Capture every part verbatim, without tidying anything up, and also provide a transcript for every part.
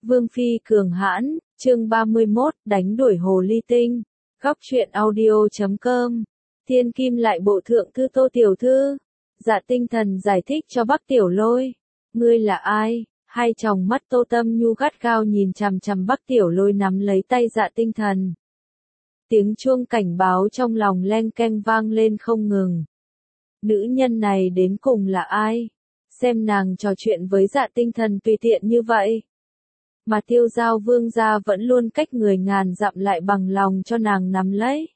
Vương phi cường hãn, chương ba mươi mốt, đánh đuổi hồ ly tinh. Góc truyện audio chấm com. Thiên kim lại bộ thượng thư Tô tiểu thư. Dạ Tinh Thần giải thích cho Bắc Tiểu Lôi. Ngươi là ai? Hai tròng mắt Tô Tâm Nhu gắt gao nhìn chằm chằm Bắc Tiểu Lôi nắm lấy tay Dạ Tinh Thần. Tiếng chuông cảnh báo trong lòng len keng vang lên không ngừng. Nữ nhân này đến cùng là ai? Xem nàng trò chuyện với Dạ Tinh Thần tùy tiện như vậy. Mà Tiêu Giao vương gia vẫn luôn cách người ngàn dặm lại bằng lòng cho nàng nắm lấy.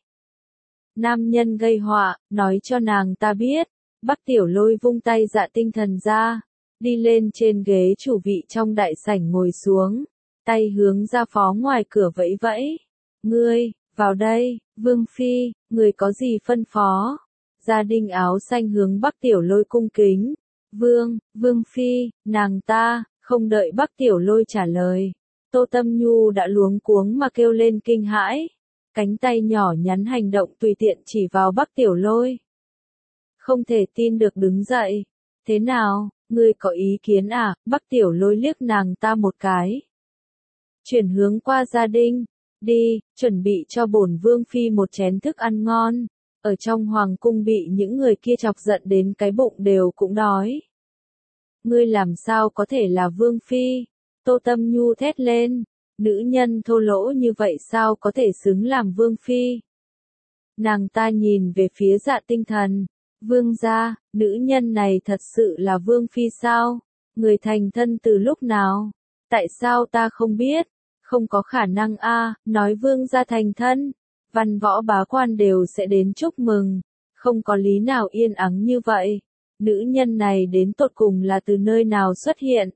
Nam nhân gây họa, nói cho nàng ta biết. Bắc Tiểu Lôi vung tay Dạ Tinh Thần ra, đi lên trên ghế chủ vị trong đại sảnh ngồi xuống, tay hướng ra phó ngoài cửa vẫy vẫy. Ngươi, vào đây, Vương phi, người có gì phân phó? Gia Đình áo xanh hướng Bắc Tiểu Lôi cung kính. Vương, Vương phi, nàng ta. Không đợi Bắc Tiểu Lôi trả lời, Tô Tâm Nhu đã luống cuống mà kêu lên kinh hãi, cánh tay nhỏ nhắn hành động tùy tiện chỉ vào Bắc Tiểu Lôi. Không thể tin được đứng dậy. Thế nào, ngươi có ý kiến à? Bắc Tiểu Lôi liếc nàng ta một cái. Chuyển hướng qua Gia Đình, đi, chuẩn bị cho bổn Vương phi một chén thức ăn ngon. Ở trong hoàng cung bị những người kia chọc giận đến cái bụng đều cũng đói. Ngươi làm sao có thể là Vương phi? Tô Tâm Nhu thét lên, nữ nhân thô lỗ như vậy sao có thể xứng làm Vương phi? Nàng ta nhìn về phía Dạ Tinh Thần, Vương gia, nữ nhân này thật sự là Vương phi sao? Người thành thân từ lúc nào? Tại sao ta không biết? Không có khả năng a, nói Vương gia thành thân, văn võ bá quan đều sẽ đến chúc mừng, không có lý nào yên ắng như vậy. Nữ nhân này đến tột cùng là từ nơi nào xuất hiện?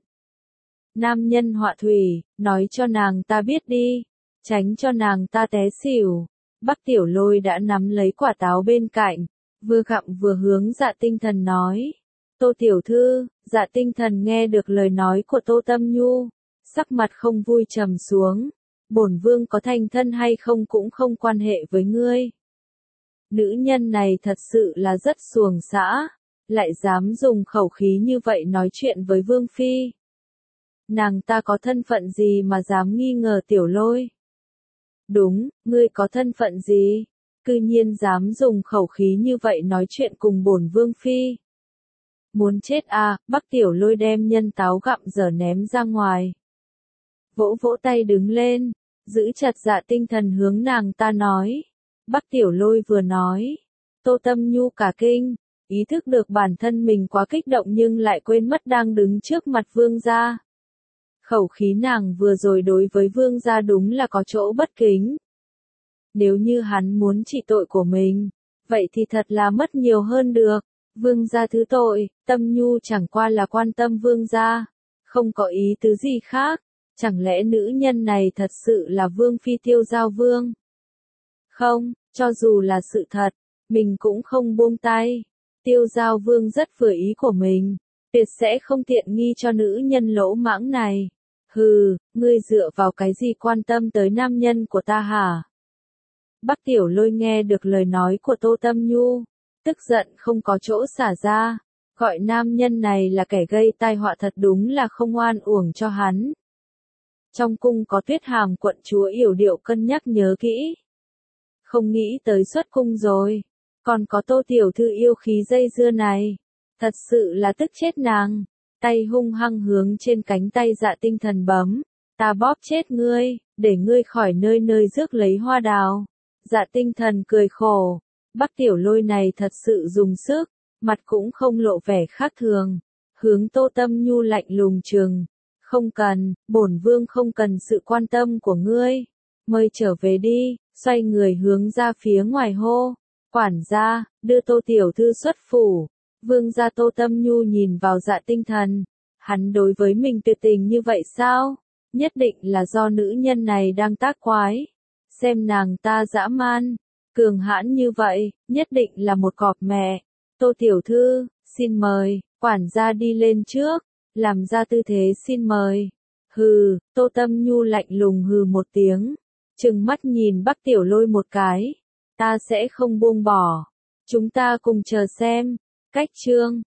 Nam nhân họa thủy, nói cho nàng ta biết đi, tránh cho nàng ta té xỉu. Bắc Tiểu Lôi đã nắm lấy quả táo bên cạnh, vừa gặm vừa hướng Dạ Tinh Thần nói. Tô tiểu thư, Dạ Tinh Thần nghe được lời nói của Tô Tâm Nhu, sắc mặt không vui trầm xuống. Bổn vương có thành thân hay không cũng không quan hệ với ngươi. Nữ nhân này thật sự là rất xuồng xã. Lại dám dùng khẩu khí như vậy nói chuyện với Vương phi. Nàng ta có thân phận gì mà dám nghi ngờ Tiểu Lôi? Đúng, ngươi có thân phận gì? Cư nhiên dám dùng khẩu khí như vậy nói chuyện cùng bổn Vương phi. Muốn chết à? Bắc Tiểu Lôi đem nhân táo gặm dở ném ra ngoài. Vỗ vỗ tay đứng lên, giữ chặt Dạ Tinh Thần hướng nàng ta nói. Bắc Tiểu Lôi vừa nói, Tô Tâm Nhu cả kinh. Ý thức được bản thân mình quá kích động nhưng lại quên mất đang đứng trước mặt vương gia. Khẩu khí nàng vừa rồi đối với vương gia đúng là có chỗ bất kính. Nếu như hắn muốn trị tội của mình, vậy thì thật là mất nhiều hơn được. Vương gia thứ tội, Tâm Nhu chẳng qua là quan tâm vương gia, không có ý tứ gì khác. Chẳng lẽ nữ nhân này thật sự là Vương phi Tiêu Giao vương? Không, cho dù là sự thật, mình cũng không buông tay. Tiêu Giao vương rất vừa ý của mình, tuyệt sẽ không tiện nghi cho nữ nhân lỗ mãng này. Hừ, ngươi dựa vào cái gì quan tâm tới nam nhân của ta hả? Bắc Tiểu Lôi nghe được lời nói của Tô Tâm Nhu, tức giận không có chỗ xả ra, gọi nam nhân này là kẻ gây tai họa thật đúng là không oan uổng cho hắn. Trong cung có Tuyết Hàm quận chúa yểu điệu cân nhắc nhớ kỹ. Không nghĩ tới xuất cung rồi. Còn có Tô tiểu thư yêu khí dây dưa này, thật sự là tức chết nàng. Tay hung hăng hướng trên cánh tay Dạ Tinh Thần bấm, ta bóp chết ngươi, để ngươi khỏi nơi nơi rước lấy hoa đào. Dạ Tinh Thần cười khổ, Bắc Tiểu Lôi này thật sự dùng sức, mặt cũng không lộ vẻ khác thường, hướng Tô Tâm Nhu lạnh lùng trừng, không cần, bổn vương không cần sự quan tâm của ngươi, mời trở về đi. Xoay người hướng ra phía ngoài hô. Quản gia, đưa Tô tiểu thư xuất phủ. Vương gia Tô Tâm Nhu nhìn vào Dạ Tinh Thần. Hắn đối với mình tuyệt tình như vậy sao? Nhất định là do nữ nhân này đang tác quái. Xem nàng ta dã man, cường hãn như vậy, nhất định là một cọp mẹ. Tô tiểu thư, xin mời. Quản gia đi lên trước, làm ra tư thế xin mời. Hừ, Tô Tâm Nhu lạnh lùng hừ một tiếng, trừng mắt nhìn Bắc Tiểu Lôi một cái. Ta sẽ không buông bỏ. Chúng ta cùng chờ xem. Cách chương